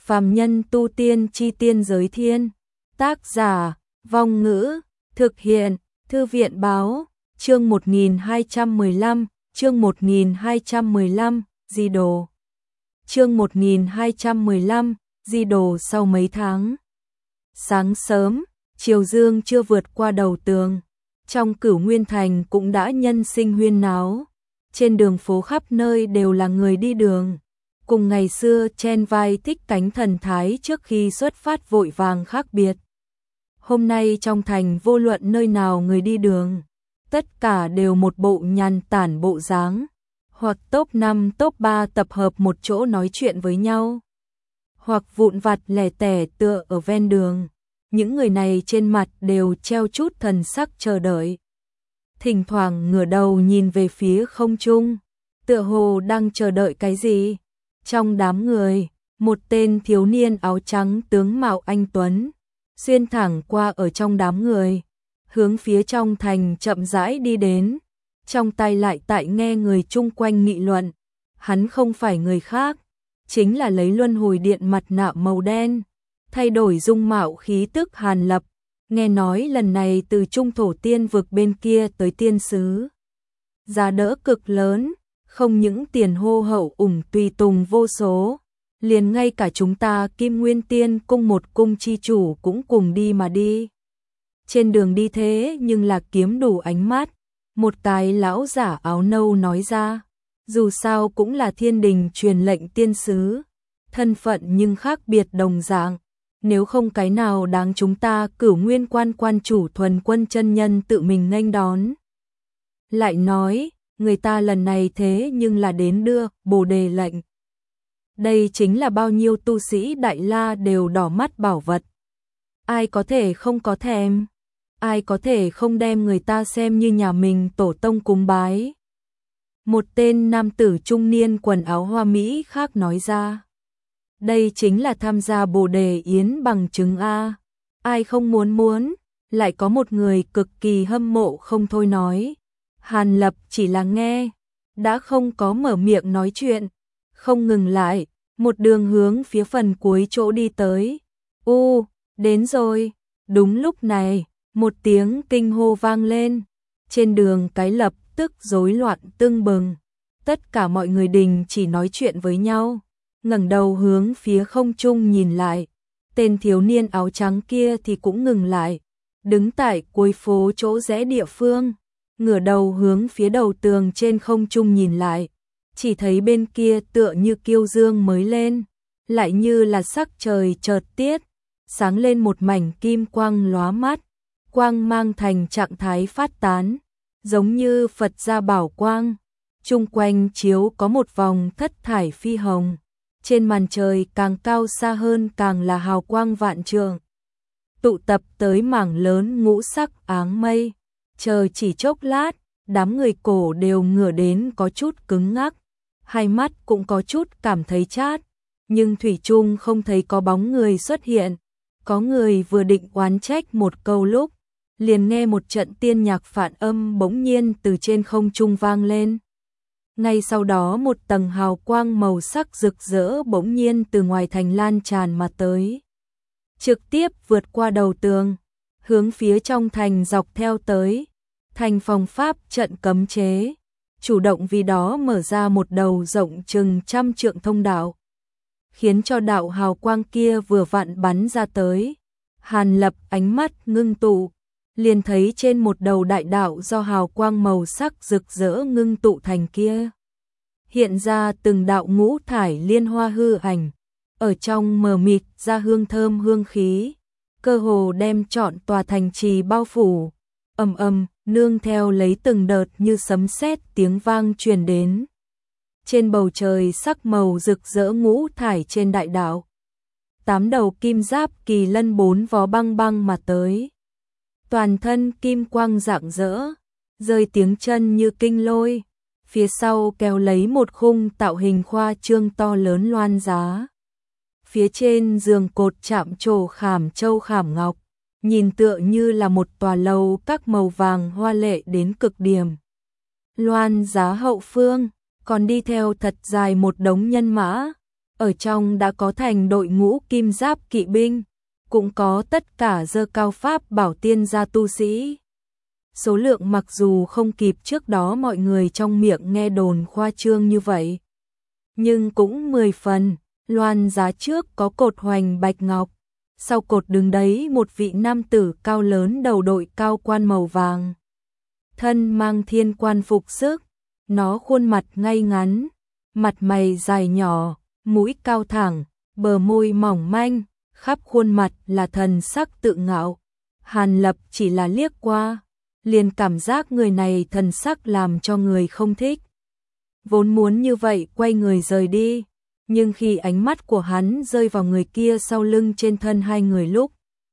Phàm nhân tu tiên chi tiên giới thiên. Tác giả, Vong Ngữ, thực hiện, Thư viện báo, chương 1215, chương 1215, Di đồ. Chương 1215, Di đồ sau mấy tháng. Sáng sớm, chiều dương chưa vượt qua đầu tường, trong Cửu Nguyên Thành cũng đã nhân sinh huyên náo. Trên đường phố khắp nơi đều là người đi đường, cùng ngày xưa chen vai thích cánh thần thái trước khi xuất phát vội vàng khác biệt. Hôm nay trong thành vô luận nơi nào người đi đường, tất cả đều một bộ nhàn tản bộ dáng, hoặc top 5 top 3 tập hợp một chỗ nói chuyện với nhau, hoặc vụn vặt lẻ tẻ tựa ở ven đường. Những người này trên mặt đều treo chút thần sắc chờ đợi, thỉnh thoảng ngửa đầu nhìn về phía không trung, tựa hồ đang chờ đợi cái gì. Trong đám người, một tên thiếu niên áo trắng tướng mạo anh tuấn xuyên thẳng qua ở trong đám người, hướng phía trong thành chậm rãi đi đến, trong tay lại tại nghe người chung quanh nghị luận. Hắn không phải người khác, chính là lấy luân hồi điện mặt nạ màu đen, thay đổi dung mạo khí tức Hàn Lập. Nghe nói lần này từ trung thổ tiên vực bên kia tới tiên xứ, giá đỡ cực lớn, không những tiền hô hậu ủng tùy tùng vô số, liền ngay cả chúng ta Kim Nguyên Tiên cung một cung chi chủ cũng cùng đi mà đi. Trên đường đi thế nhưng là kiếm đủ ánh mắt, một cái lão giả áo nâu nói ra, dù sao cũng là thiên đình truyền lệnh tiên sứ, thân phận nhưng khác biệt đồng dạng, nếu không cái nào đáng chúng ta Cửu Nguyên quan quan chủ Thuần Quân chân nhân tự mình nghênh đón. Lại nói, người ta lần này thế nhưng là đến đưa Bồ Đề lệnh. Đây chính là bao nhiêu tu sĩ Đại La đều đỏ mắt bảo vật. Ai có thể không có thèm, ai có thể không đem người ta xem như nhà mình tổ tông cúng bái. Một tên nam tử trung niên quần áo hoa mỹ khác nói ra, đây chính là tham gia Bồ Đề yến bằng chứng a. Ai không muốn, lại có một người cực kỳ hâm mộ không thôi nói. Hàn Lập chỉ là nghe, đã không có mở miệng nói chuyện, không ngừng lại, một đường hướng phía phần cuối chỗ đi tới. Đến rồi. Đúng lúc này, một tiếng kinh hô vang lên, trên đường cái lập tức rối loạn tưng bừng. Tất cả mọi người đình chỉ nói chuyện với nhau, ngẩng đầu hướng phía không trung nhìn lại. Tên thiếu niên áo trắng kia thì cũng ngừng lại, đứng tại cuối phố chỗ rẽ địa phương, ngửa đầu hướng phía đầu tường trên không trung nhìn lại, chỉ thấy bên kia tựa như kiêu dương mới lên, lại như là sắc trời chợt tiết, sáng lên một mảnh kim quang lóa mắt, quang mang thành trạng thái phát tán, giống như Phật gia bảo quang, chung quanh chiếu có một vòng thất thải phi hồng, trên màn trời càng cao xa hơn càng là hào quang vạn trượng, tụ tập tới mảng lớn ngũ sắc áng mây. Chờ chỉ chốc lát, đám người cổ đều ngửa đến có chút cứng ngắc, hai mắt cũng có chút cảm thấy chát, nhưng thủy chung không thấy có bóng người xuất hiện. Có người vừa định oán trách một câu lúc, liền nghe một trận tiên nhạc phản âm bỗng nhiên từ trên không trung vang lên. Ngay sau đó một tầng hào quang màu sắc rực rỡ bỗng nhiên từ ngoài thành lan tràn mà tới, trực tiếp vượt qua đầu tường, hướng phía trong thành dọc theo tới. Thành phòng pháp trận cấm chế, chủ động vì đó mở ra một đầu rộng chừng 100 trượng thông đạo, khiến cho đạo hào quang kia vừa vặn bắn ra tới. Hàn Lập ánh mắt ngưng tụ, liền thấy trên một đầu đại đạo do hào quang màu sắc rực rỡ ngưng tụ thành kia, hiện ra từng đạo ngũ thải liên hoa hư ảnh, ở trong mờ mịt ra hương thơm hương khí, cơ hồ đem trọn tòa thành trì bao phủ. Nương theo lấy từng đợt như sấm sét tiếng vang truyền đến. Trên bầu trời sắc màu rực rỡ ngũ thải trên đại đạo, 8 đầu kim giáp kỳ lân 4 vó băng băng mà tới. Toàn thân kim quang rạng rỡ, rơi tiếng chân như kinh lôi, phía sau kéo lấy một khung tạo hình khoa trương to lớn loan giá. Phía trên giường cột chạm trổ khảm châu khảm ngọc, nhìn tựa như là một tòa lầu các màu vàng hoa lệ đến cực điểm. Loan giá hậu phương, còn đi theo thật dài một đống nhân mã, ở trong đã có thành đội ngũ kim giáp kỵ binh, cũng có tất cả giơ cao pháp bảo tiên gia tu sĩ. Số lượng mặc dù không kịp trước đó mọi người trong miệng nghe đồn khoa trương như vậy, nhưng cũng 10 phần. Loan giá trước có cột hoành bạch ngọc, sau cột đứng đấy một vị nam tử cao lớn đầu đội cao quan màu vàng, thân mang thiên quan phục sức, nó khuôn mặt ngay ngắn, mặt mày dài nhỏ, mũi cao thẳng, bờ môi mỏng manh, khắp khuôn mặt là thần sắc tự ngạo. Hàn Lập chỉ là liếc qua, liền cảm giác người này thần sắc làm cho người không thích. Vốn muốn như vậy quay người rời đi, nhưng khi ánh mắt của hắn rơi vào người kia sau lưng trên thân hai người lúc,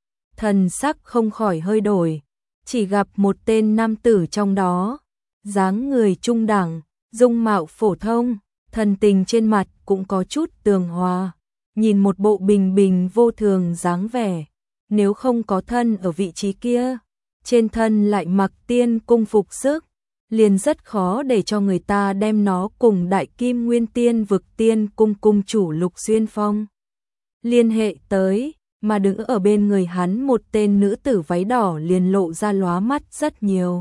thần sắc không khỏi hơi đổi, chỉ gặp một tên nam tử trong đó, dáng người trung đẳng, dung mạo phổ thông, thần tình trên mặt cũng có chút tường hòa, nhìn một bộ bình bình vô thường dáng vẻ, nếu không có thân ở vị trí kia, trên thân lại mặc tiên cung phục sức, liền rất khó để cho người ta đem nó cùng Đại Kim Nguyên Tiên vực tiên cung cung chủ Lục Xuyên Phong liên hệ tới, mà đứng ở bên người hắn một tên nữ tử váy đỏ liền lộ ra lóa mắt rất nhiều.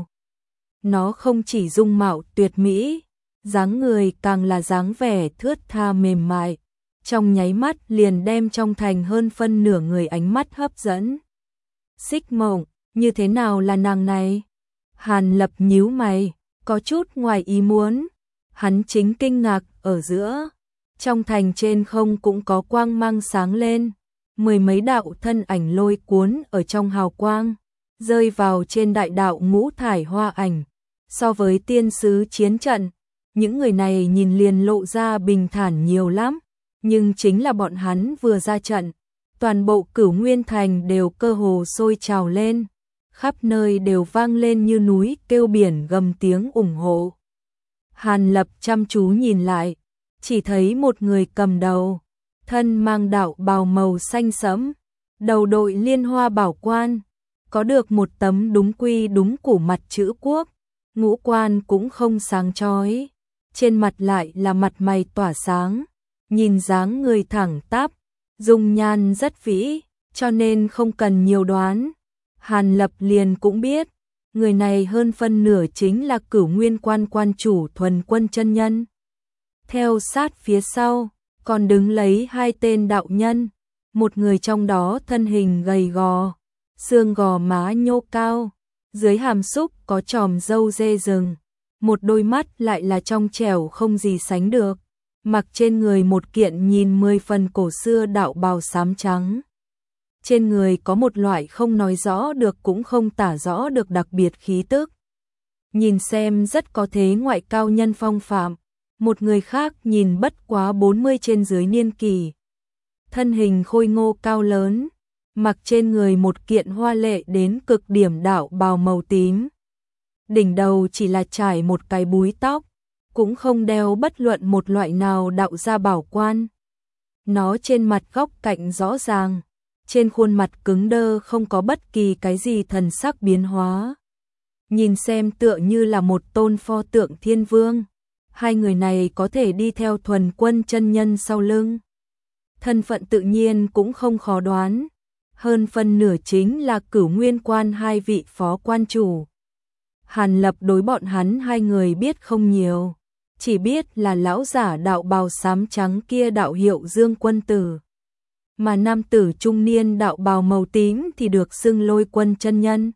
Nó không chỉ dung mạo tuyệt mỹ, dáng người càng là dáng vẻ thướt tha mềm mại, trong nháy mắt liền đem trong thành hơn phân nửa người ánh mắt hấp dẫn. Xích Mộng, như thế nào là nàng này? Hàn Lập nhíu mày, có chút ngoài ý muốn, hắn chính kinh ngạc ở giữa. Trong thành trên không cũng có quang mang sáng lên, mười mấy đạo thân ảnh lôi cuốn ở trong hào quang, rơi vào trên đại đạo ngũ thải hoa ảnh. So với tiên sứ chiến trận, những người này nhìn liền lộ ra bình thản nhiều lắm, nhưng chính là bọn hắn vừa ra trận, toàn bộ Cửu Nguyên Thành đều cơ hồ sôi trào lên, khắp nơi đều vang lên như núi kêu biển gầm tiếng ủng hộ. Hàn Lập chăm chú nhìn lại, chỉ thấy một người cầm đầu, thân mang đạo bào màu xanh sẫm, đầu đội liên hoa bảo quan, có được một tấm đúng quy đúng củ mặt chữ quốc, ngũ quan cũng không sáng chói, trên mặt lại là mặt mày tỏa sáng, nhìn dáng người thẳng tắp, dung nhan rất vĩ, cho nên không cần nhiều đoán, Hàn Lập liền cũng biết, người này hơn phân nửa chính là Cửu Nguyên Quan quan chủ Thuần Quân chân nhân. Theo sát phía sau, còn đứng lấy hai tên đạo nhân, một người trong đó thân hình gầy gò, xương gò má nhô cao, dưới hàm xúc có chòm râu dê rừng, một đôi mắt lại là trong trẻo không gì sánh được, mặc trên người một kiện nhìn 10 phần cổ xưa đạo bào xám trắng. Trên người có một loại không nói rõ được cũng không tả rõ được đặc biệt khí tức. Nhìn xem rất có thế ngoại cao nhân phong phạm, một người khác nhìn bất quá 40 trên dưới niên kỳ. Thân hình khôi ngô cao lớn, mặc trên người một kiện hoa lệ đến cực điểm đạo bào màu tím. Đỉnh đầu chỉ là trải một cái búi tóc, cũng không đeo bất luận một loại nào đạo gia bảo quan. Nó trên mặt góc cạnh rõ ràng, trên khuôn mặt cứng đơ không có bất kỳ cái gì thần sắc biến hóa. Nhìn xem tựa như là một tôn pho tượng thiên vương. Hai người này có thể đi theo Thuần Quân chân nhân sau lưng. Thân phận tự nhiên cũng không khó đoán. Hơn phân nửa chính là Cửu Nguyên Quan hai vị phó quan chủ. Hàn Lập đối bọn hắn hai người biết không nhiều. Chỉ biết là lão giả đạo bào xám trắng kia đạo hiệu Dương Quân Tử. Mà nam tử trung niên đạo bào màu tím thì được xưng Lôi Quân chân nhân.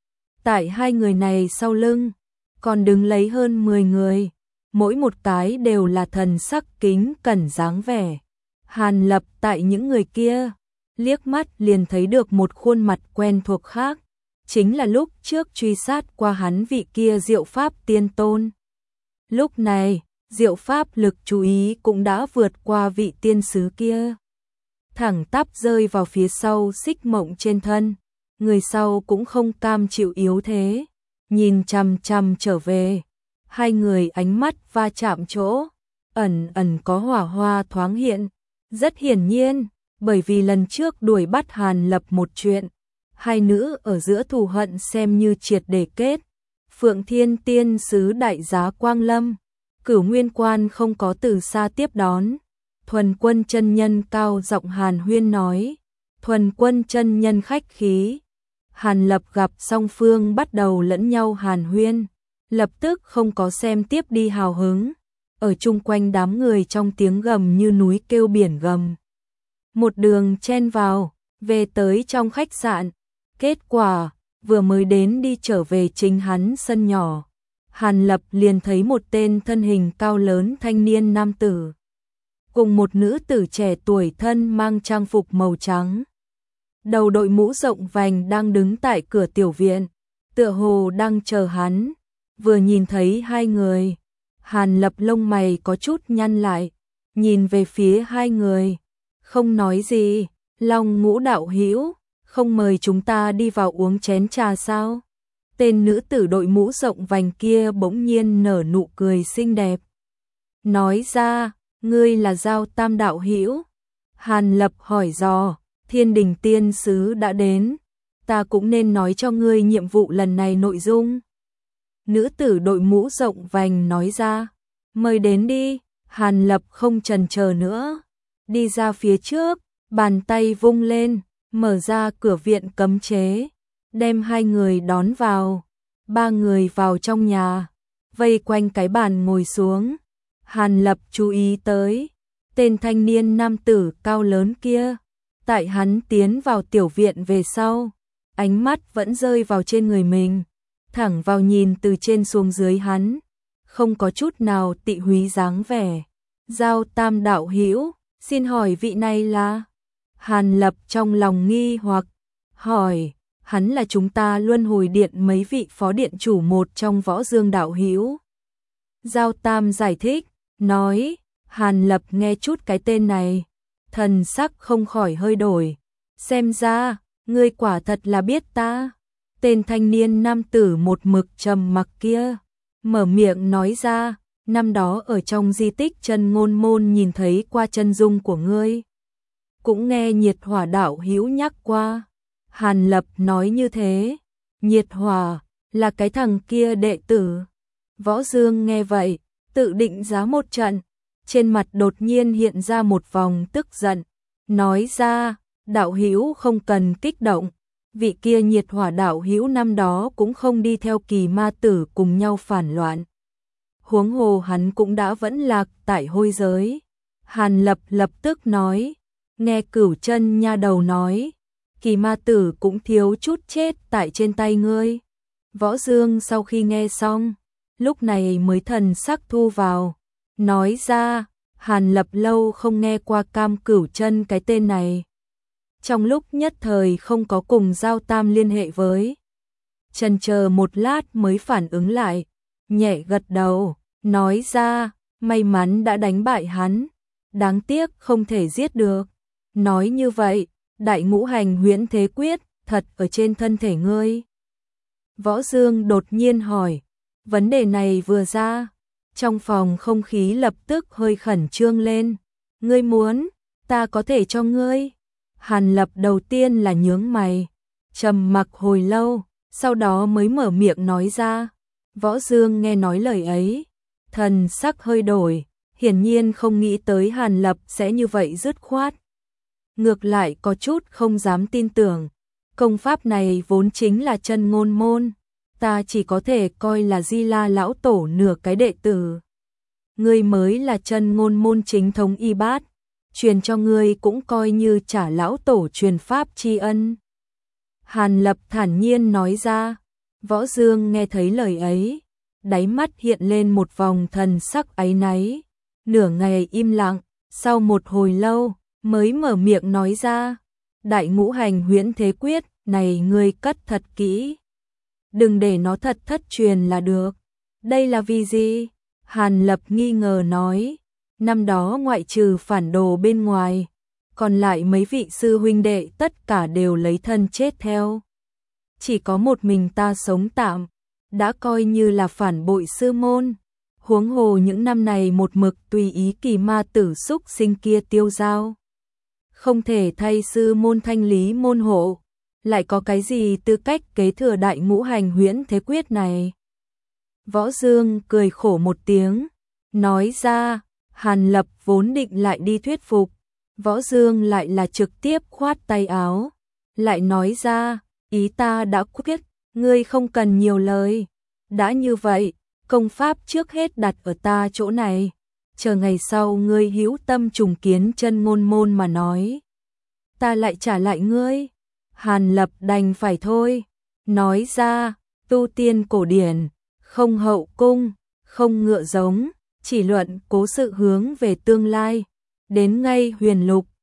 Tại hai người này sau lưng, còn đứng lấy hơn 10 người. Mỗi một cái đều là thần sắc kính cẩn dáng vẻ. Hàn Lập tại những người kia, liếc mắt liền thấy được một khuôn mặt quen thuộc khác, chính là lúc trước truy sát qua hắn vị kia Diệu Pháp Tiên Tôn. Lúc này, Diệu Pháp lực chú ý cũng đã vượt qua vị tiên sứ kia. Thẳng tắp rơi vào phía sau Xích Mộng trên thân, người sau cũng không cam chịu yếu thế, nhìn chằm chằm trở về. Hai người ánh mắt va chạm chỗ, ẩn ẩn có hỏa hoa thoáng hiện, rất hiển nhiên, bởi vì lần trước đuổi bắt Hàn Lập một chuyện, hai nữ ở giữa thù hận xem như triệt để kết. Phượng Thiên Tiên sứ đại giá Quang Lâm, Cửu Nguyên Quan không có từ xa tiếp đón, Thuần Quân chân nhân cao giọng hàn huyên nói. Thuần Quân chân nhân khách khí. Hàn Lập gặp song phương bắt đầu lẫn nhau hàn huyên, lập tức không có xem tiếp đi hào hứng. Ở chung quanh đám người trong tiếng gầm như núi kêu biển gầm. Một đường chen vào, về tới trong khách sạn. Kết quả, vừa mới đến đi trở về chính hắn sân nhỏ. Hàn Lập liền thấy một tên thân hình cao lớn thanh niên nam tử. Cùng một nữ tử trẻ tuổi thân mang trang phục màu trắng. Đầu đội mũ rộng vành đang đứng tại cửa tiểu viện. Tựa hồ đang chờ hắn. Vừa nhìn thấy hai người. Hàn Lập lông mày có chút nhăn lại. Nhìn về phía hai người. Không nói gì. Long Ngũ đạo hữu, không mời chúng ta đi vào uống chén trà sao? Tên nữ tử đội mũ rộng vành kia bỗng nhiên nở nụ cười xinh đẹp. Nói ra, ngươi là Giao Tam đạo hữu? Hàn Lập hỏi dò. Thiên Đình tiên sứ đã đến, ta cũng nên nói cho ngươi nhiệm vụ lần này nội dung. Nữ tử đội mũ rộng vành nói ra. Mời đến đi. Hàn Lập không chần chờ nữa, đi ra phía trước, bàn tay vung lên, mở ra cửa viện cấm chế, đem hai người đón vào. Ba người vào trong nhà, vây quanh cái bàn ngồi xuống. Hàn Lập chú ý tới tên thanh niên nam tử cao lớn kia. Tại hắn tiến vào tiểu viện về sau, ánh mắt vẫn rơi vào trên người mình, thẳng vào nhìn từ trên xuống dưới hắn, không có chút nào tị húy dáng vẻ. Giao Tam đạo hữu, xin hỏi vị này là? Hàn Lập trong lòng nghi hoặc, hỏi, hắn là chúng ta Luân Hồi Điện mấy vị phó điện chủ một trong Võ Dương đạo hữu. Giao Tam giải thích, nói. Hàn Lập nghe chút cái tên này, thần sắc không khỏi hơi đổi. Xem ra, ngươi quả thật là biết ta. Tên thanh niên nam tử một mực trầm mặc kia, mở miệng nói ra, năm đó ở trong di tích Chân Ngôn Môn nhìn thấy qua chân dung của ngươi. Cũng nghe Nhiệt Hỏa đạo hữu nhắc qua. Hàn Lập nói như thế. Nhiệt Hỏa, là cái thằng kia đệ tử. Võ Dương nghe vậy, tự định giá một trận. Trên mặt đột nhiên hiện ra một vòng tức giận, nói ra, đạo hữu không cần kích động, vị kia Nhiệt Hỏa đạo hữu năm đó cũng không đi theo Kỳ Ma tử cùng nhau phản loạn. Huống hồ hắn cũng đã vẫn lạc tại hôi giới. Hàn Lập lập tức nói, nghe Cửu Chân nha đầu nói, Kỳ Ma tử cũng thiếu chút chết tại trên tay ngươi. Võ Dương sau khi nghe xong, lúc này mới thần sắc thu vào. Nói ra, Hàn Lập lâu không nghe qua Cam Cửu Chân cái tên này. Trong lúc nhất thời không có cùng Giao Tam liên hệ với. Chần chờ một lát mới phản ứng lại, nhẹ gật đầu, nói ra, may mắn đã đánh bại hắn, đáng tiếc không thể giết được. Nói như vậy, Đại Ngũ Hành Huyễn Thế Quyết thật ở trên thân thể ngươi. Võ Dương đột nhiên hỏi, vấn đề này vừa ra, trong phòng không khí lập tức hơi khẩn trương lên. Ngươi muốn, ta có thể cho ngươi. Hàn Lập đầu tiên là nhướng mày, trầm mặc hồi lâu, sau đó mới mở miệng nói ra. Võ Dương nghe nói lời ấy, thần sắc hơi đổi, hiển nhiên không nghĩ tới Hàn Lập sẽ như vậy dứt khoát. Ngược lại có chút không dám tin tưởng, công pháp này vốn chính là Chân Ngôn Môn. Ta chỉ có thể coi là Di La lão tổ nửa cái đệ tử. Ngươi mới là Chân Ngôn Môn chính thống y bát, truyền cho ngươi cũng coi như trả lão tổ truyền pháp tri ân. Hàn Lập thản nhiên nói ra. Võ Dương nghe thấy lời ấy, đáy mắt hiện lên một vòng thần sắc áy náy, nửa ngày im lặng, sau một hồi lâu mới mở miệng nói ra, Đại Ngũ Hành Huyễn Thế Quyết này ngươi cất thật kỹ, đừng để nó thật thất truyền là được. Đây là vì gì? Hàn Lập nghi ngờ nói, năm đó ngoại trừ phản đồ bên ngoài, còn lại mấy vị sư huynh đệ tất cả đều lấy thân chết theo. Chỉ có một mình ta sống tạm, đã coi như là phản bội sư môn. Huống hồ những năm này một mực tùy ý Kỳ Ma tử xúc sinh kia tiêu dao, không thể thay sư môn thanh lý môn hộ, lại có cái gì tư cách kế thừa Đại Ngũ Hành Huyễn Thế Quyết này? Võ Dương cười khổ một tiếng, nói ra, Hàn Lập vốn định lại đi thuyết phục, Võ Dương lại là trực tiếp khoát tay áo, lại nói ra, ý ta đã quyết, ngươi không cần nhiều lời. Đã như vậy, công pháp trước hết đặt ở ta chỗ này, chờ ngày sau ngươi hữu tâm trùng kiến Chân Ngôn môn mà nói, ta lại trả lại ngươi. Hàn Lập đành phải thôi, nói ra, tu tiên cổ điển, không hậu cung, không ngựa giống, chỉ luận cố sự hướng về tương lai, đến ngay huyền lục,